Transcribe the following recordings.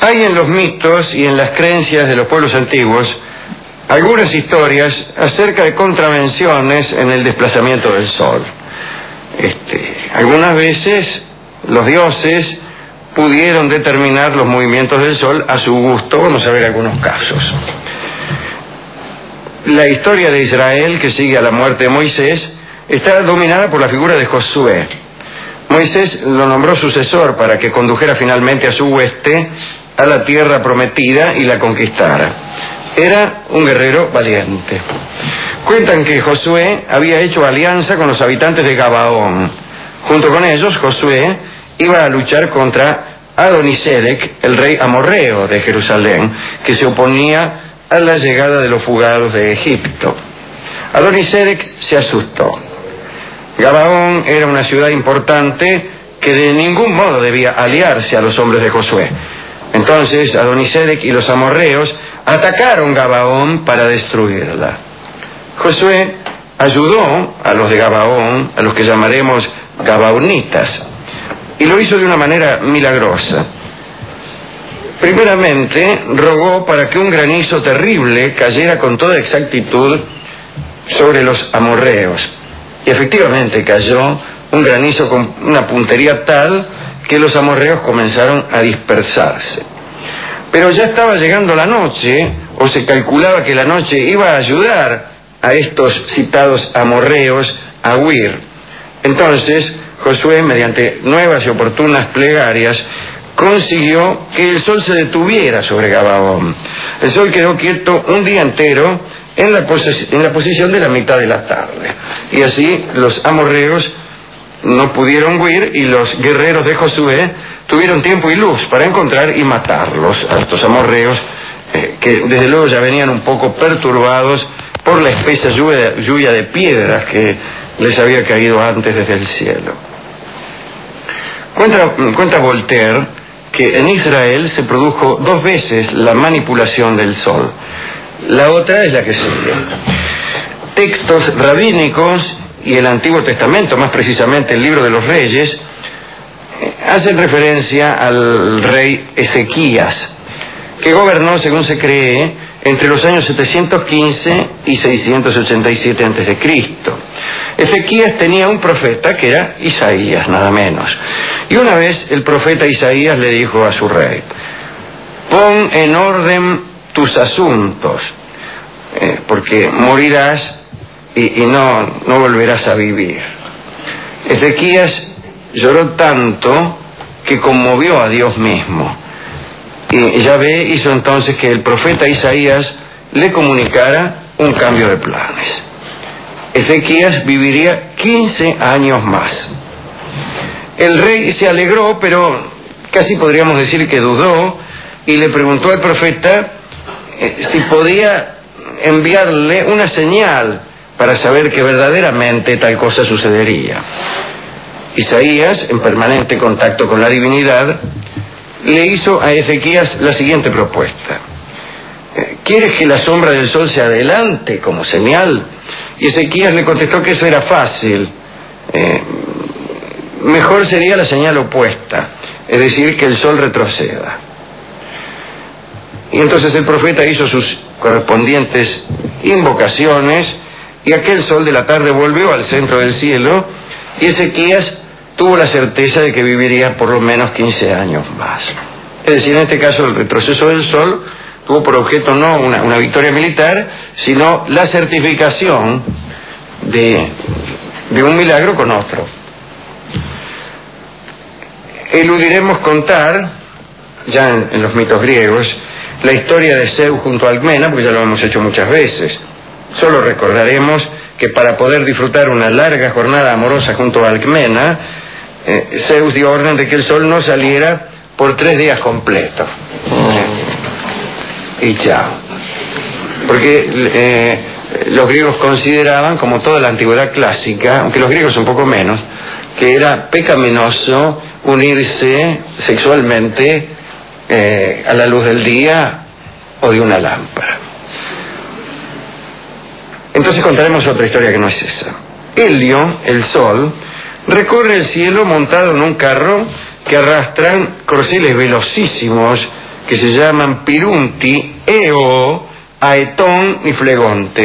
Hay en los mitos y en las creencias de los pueblos antiguos algunas historias acerca de contravenciones en el desplazamiento del sol. Algunas veces los dioses pudieron determinar los movimientos del sol a su gusto. Vamos a ver algunos casos. La historia de Israel, que sigue a la muerte de Moisés, está dominada por la figura de Josué. Moisés lo nombró sucesor para que condujera finalmente a su hueste a la tierra prometida y la conquistara. Era un guerrero valiente. Cuentan que Josué había hecho alianza con los habitantes de Gabaón. Junto con ellos, Josué iba a luchar contra Adonisedec, el rey amorreo de Jerusalén, que se oponía a la llegada de los fugados de Egipto. Adonisedec se asustó. Gabaón era una ciudad importante que de ningún modo debía aliarse a los hombres de Josué. Entonces Adonisedec y los amorreos atacaron Gabaón para destruirla. Josué ayudó a los de Gabaón, a los que llamaremos gabaonitas, y lo hizo de una manera milagrosa. Primeramente, rogó para que un granizo terrible cayera con toda exactitud sobre los amorreos. Y efectivamente cayó un granizo con una puntería tal que los amorreos comenzaron a dispersarse. Pero ya estaba llegando la noche, o se calculaba que la noche iba a ayudar a estos citados amorreos a huir. Entonces, Josué, mediante nuevas y oportunas plegarias, consiguió que el sol se detuviera sobre Gabaón. El sol quedó quieto un día entero en la posición de la mitad de la tarde. Y así los amorreos no pudieron huir y los guerreros de Josué tuvieron tiempo y luz para encontrar y matarlos a estos amorreos, que desde luego ya venían un poco perturbados por la espesa lluvia de piedras que les había caído antes desde el cielo. Cuenta Voltaire que en Israel se produjo 2 veces la manipulación del sol. La otra es la que sigue. Textos rabínicos y el Antiguo Testamento, más precisamente el Libro de los Reyes, hacen referencia al rey Ezequías, que gobernó, según se cree, entre los años 715 y 687 a.C. Ezequías tenía un profeta que era Isaías, nada menos. Y una vez el profeta Isaías le dijo a su rey: pon en orden tus asuntos, porque morirás y no volverás a vivir. Ezequías lloró tanto que conmovió a Dios mismo. Y Yahvé hizo entonces que el profeta Isaías le comunicara un cambio de planes. Ezequías viviría 15 años más. El rey se alegró, pero casi podríamos decir que dudó, y le preguntó al profeta si podía enviarle una señal para saber que verdaderamente tal cosa sucedería. Isaías, en permanente contacto con la divinidad, le hizo a Ezequías la siguiente propuesta: ¿quieres que la sombra del sol se adelante como señal? Y Ezequías le contestó que eso era fácil. Mejor sería la señal opuesta, es decir, que el sol retroceda. Y entonces el profeta hizo sus correspondientes invocaciones, y aquel sol de la tarde volvió al centro del cielo, y Ezequías tuvo la certeza de que viviría por lo menos 15 años más. Es decir, en este caso el retroceso del sol tuvo por objeto no una victoria militar, sino la certificación de un milagro con otro. Eludiremos contar, ya en los mitos griegos, la historia de Zeus junto a Alcmena, porque ya lo hemos hecho muchas veces. Solo recordaremos que para poder disfrutar una larga jornada amorosa junto a Alcmena, Zeus dio orden de que el sol no saliera por 3 días completos. Y chao. Porque los griegos consideraban, como toda la antigüedad clásica, aunque los griegos un poco menos, que era pecaminoso unirse sexualmente a la luz del día o de una lámpara. Entonces contaremos otra historia que no es esa. Helio, el sol, recorre el cielo montado en un carro que arrastran corceles velocísimos que se llaman Pirunti, Eo, Aetón y Flegonte.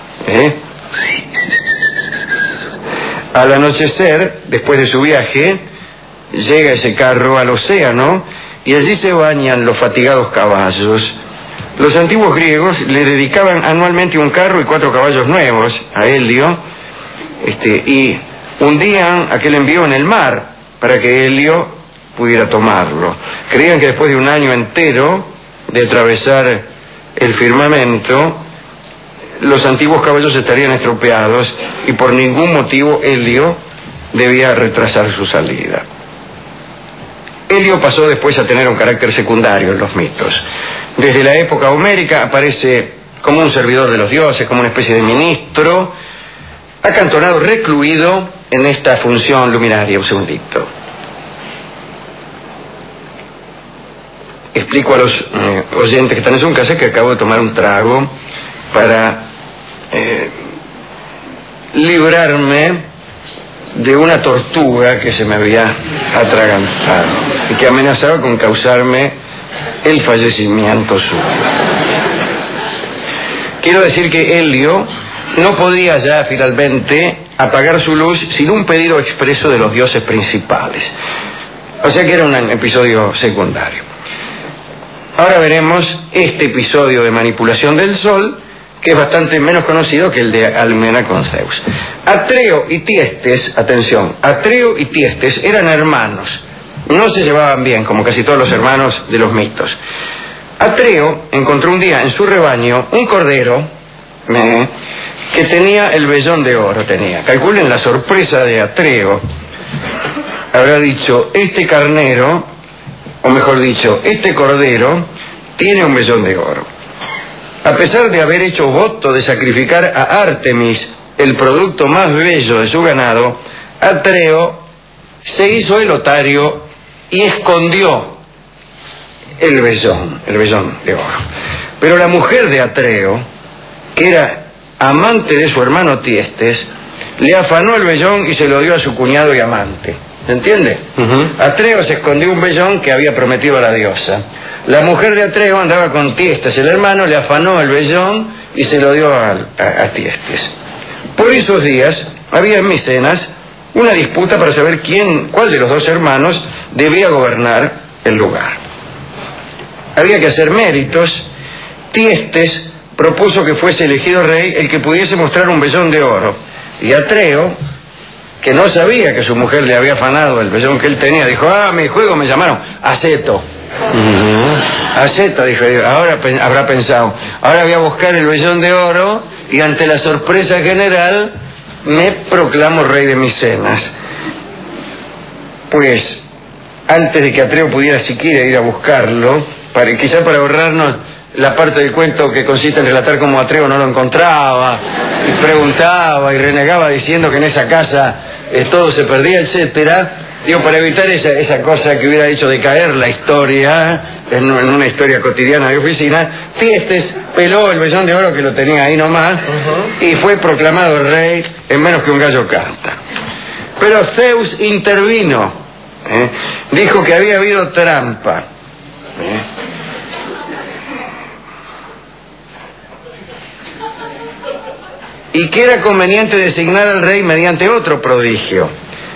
Al anochecer, después de su viaje, llega ese carro al océano y allí se bañan los fatigados caballos. Los antiguos griegos le dedicaban anualmente un carro y 4 caballos nuevos a Helio, y hundían aquel envío en el mar para que Helio pudiera tomarlo. Creían que después de un año entero de atravesar el firmamento, los antiguos caballos estarían estropeados y por ningún motivo Helio debía retrasar su salida. Helio pasó después a tener un carácter secundario en los mitos. Desde la época homérica aparece como un servidor de los dioses, como una especie de ministro, acantonado, recluido en esta función luminaria. Un segundito. Explico a los oyentes que están en su casa que acabo de tomar un trago para librarme de una tortuga que se me había atragantado y que amenazaba con causarme el fallecimiento súbito. Quiero decir que Helio no podía ya finalmente apagar su luz sin un pedido expreso de los dioses principales. O sea que era un episodio secundario. Ahora veremos este episodio de manipulación del sol, que es bastante menos conocido que el de Almena con Zeus. Atreo y Tiestes, atención, Atreo y Tiestes eran hermanos, no se llevaban bien, como casi todos los hermanos de los mitos. Atreo encontró un día en su rebaño un cordero que tenía el vellón de oro. Calculen la sorpresa de Atreo. Habrá dicho, este carnero, o mejor dicho, este cordero tiene un vellón de oro. A pesar de haber hecho voto de sacrificar a Artemis, el producto más bello de su ganado, Atreo se hizo el otario y escondió el vellón de oro. Pero la mujer de Atreo, que era amante de su hermano Tiestes, le afanó el vellón y se lo dio a su cuñado y amante. ¿Se entiende? Atreo se escondió un vellón que había prometido a la diosa. La mujer de Atreo andaba con Tiestes, el hermano, le afanó el vellón y se lo dio a Tiestes. Por esos días había en Micenas una disputa para saber cuál de los dos hermanos debía gobernar el lugar. Había que hacer méritos. Tiestes propuso que fuese elegido rey el que pudiese mostrar un vellón de oro. Y Atreo, que no sabía que su mujer le había afanado el vellón que él tenía, dijo, mi juego me llamaron, acepto. Acepto, dijo, ahora habrá pensado, ahora voy a buscar el vellón de oro y ante la sorpresa general me proclamo rey de Micenas. Pues antes de que Atreo pudiera siquiera ir a buscarlo, quizá para ahorrarnos la parte del cuento que consiste en relatar cómo Atreo no lo encontraba y preguntaba y renegaba diciendo que en esa casa todo se perdía, etcétera. Digo, para evitar esa cosa que hubiera hecho decaer la historia en una historia cotidiana de oficina, Tiestes peló el vellón de oro que lo tenía ahí nomás y fue proclamado rey en menos que un gallo canta. Pero Zeus intervino, dijo que había habido trampa. Y que era conveniente designar al rey mediante otro prodigio.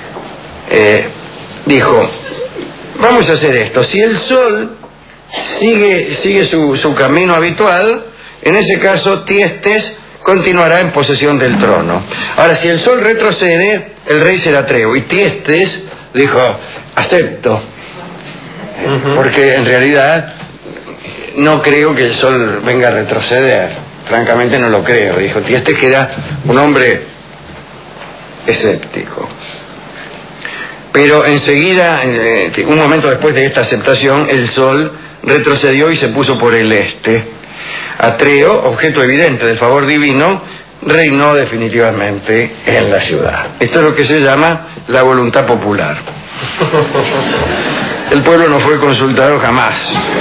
Dijo, vamos a hacer esto, si el sol sigue su camino habitual, en ese caso Tiestes continuará en posesión del trono. Ahora, si el sol retrocede, el rey será Atreo. Y Tiestes dijo, acepto, porque en realidad no creo que el sol venga a retroceder. Francamente no lo creo, dijo Tiestes, que era un hombre escéptico. Pero enseguida, un momento después de esta aceptación, el sol retrocedió y se puso por el este. Atreo, objeto evidente del favor divino, reinó definitivamente en la ciudad. Esto es lo que se llama la voluntad popular. El pueblo no fue consultado jamás.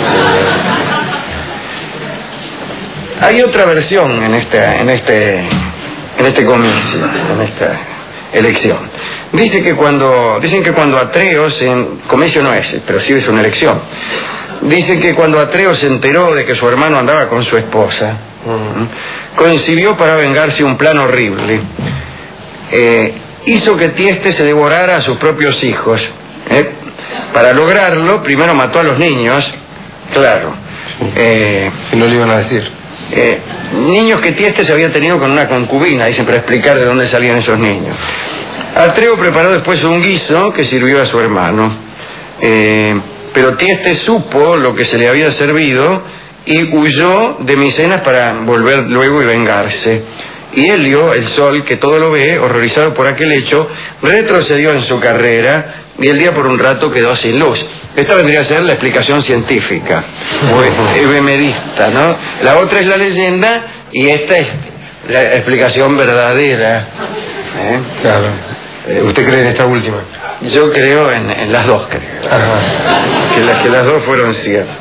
Hay otra versión en este comicio, en esta elección. Dicen que cuando Atreo, comicio no es, pero sí es una elección. Dice que cuando Atreo se enteró de que su hermano andaba con su esposa, concibió para vengarse un plan horrible. Hizo que Tieste se devorara a sus propios hijos. Para lograrlo, primero mató a los niños, claro. Si no le iban a decir. Niños que Tieste se había tenido con una concubina, dicen, para explicar de dónde salían esos niños. Atreo preparó después un guiso que sirvió a su hermano. Pero Tieste supo lo que se le había servido y huyó de Micenas para volver luego y vengarse. Y Helio, el sol, que todo lo ve, horrorizado por aquel hecho, retrocedió en su carrera y el día por un rato quedó sin luz. Esta vendría a ser la explicación científica, o efemerista, ¿no? La otra es la leyenda y esta es la explicación verdadera. Claro. ¿Usted cree en esta última? Yo creo en las dos, creo. Que las dos fueron ciertas.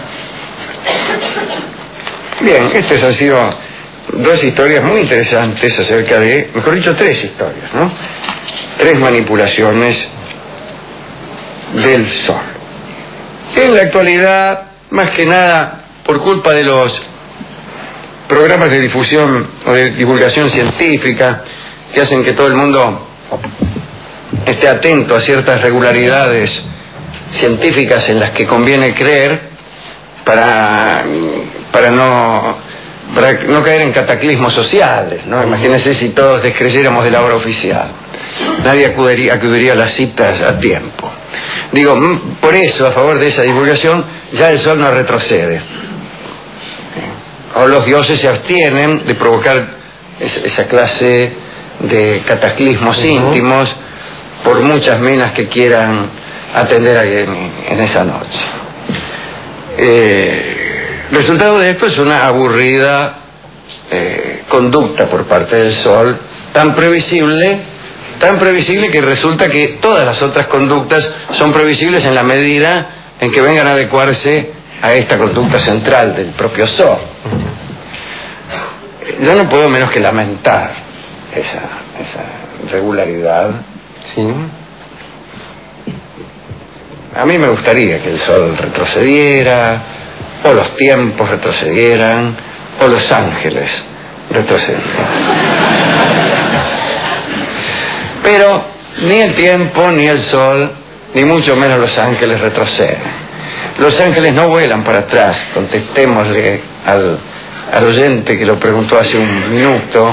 Bien, estas han sido dos historias muy interesantes acerca de, mejor dicho, tres historias, ¿no? Tres manipulaciones del sol. En la actualidad, más que nada, por culpa de los programas de difusión o de divulgación científica que hacen que todo el mundo esté atento a ciertas regularidades científicas en las que conviene creer para no caer en cataclismos sociales, ¿no? Imagínense si todos descreyéramos de la obra oficial. Nadie acudiría a las citas a tiempo. Digo, por eso, a favor de esa divulgación, ya el sol no retrocede. O los dioses se abstienen de provocar esa clase de cataclismos íntimos por muchas minas que quieran atender en esa noche. Resultado de esto es una aburrida conducta por parte del sol, tan previsible que resulta que todas las otras conductas son previsibles en la medida en que vengan a adecuarse a esta conducta central del propio sol. Yo no puedo menos que lamentar esa regularidad. Sí. A mí me gustaría que el sol retrocediera, o los tiempos retrocedieran, o los ángeles retrocedieran. Pero ni el tiempo, ni el sol, ni mucho menos los ángeles retroceden. Los ángeles no vuelan para atrás. Contestémosle al oyente que lo preguntó hace un minuto.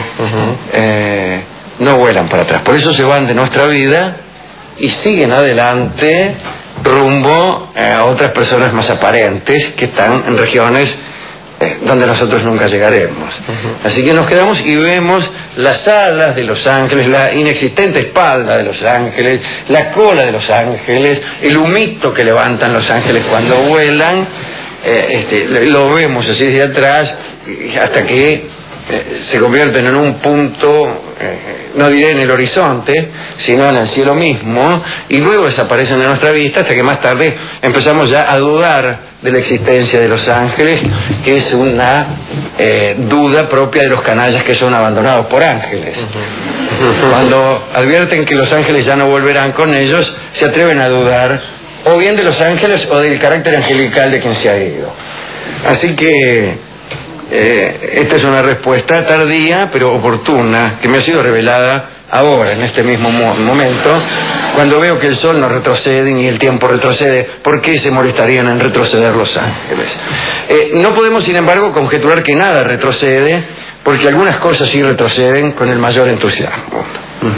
No vuelan para atrás. Por eso se van de nuestra vida y siguen adelante rumbo a otras personas más aparentes que están en regiones donde nosotros nunca llegaremos. Así que nos quedamos y vemos las alas de los ángeles, la inexistente espalda de los ángeles, la cola de los ángeles, el humito que levantan los ángeles cuando vuelan. Lo vemos así desde atrás hasta que se convierten en un punto, no diré en el horizonte, sino en el cielo mismo, y luego desaparecen de nuestra vista hasta que más tarde empezamos ya a dudar de la existencia de los ángeles, que es una duda propia de los canallas que son abandonados por ángeles. Cuando advierten que los ángeles ya no volverán con ellos, se atreven a dudar o bien de los ángeles o del carácter angelical de quien se ha ido. Así que esta es una respuesta tardía pero oportuna que me ha sido revelada ahora, en este mismo momento, cuando veo que el sol no retrocede ni el tiempo retrocede. ¿Por qué se molestarían en retroceder los ángeles? No podemos, sin embargo, conjeturar que nada retrocede, porque algunas cosas sí retroceden con el mayor entusiasmo.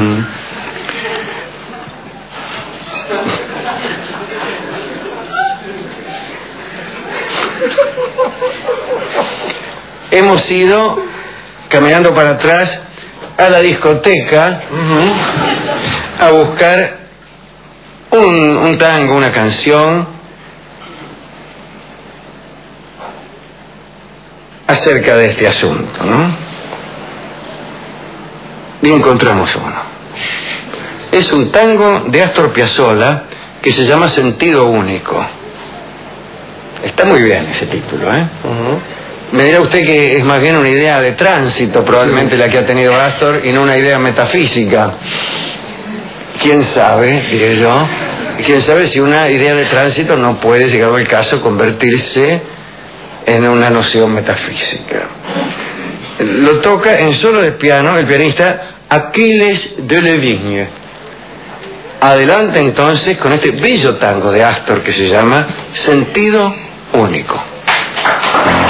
Hemos ido caminando para atrás a la discoteca a buscar un tango, una canción acerca de este asunto, ¿no? Y encontramos uno. Es un tango de Astor Piazzolla que se llama Sentido Único. Está muy bien ese título, ¿eh? Me dirá usted que es más bien una idea de tránsito probablemente la que ha tenido Astor y no una idea metafísica. ¿Quién sabe? Diré yo. quién sabe si una idea de tránsito no puede, llegado el caso, convertirse en una noción metafísica. Lo toca en solo de piano el pianista Achilles Delevingne. Adelante entonces con este bello tango de Astor que se llama Sentido Único.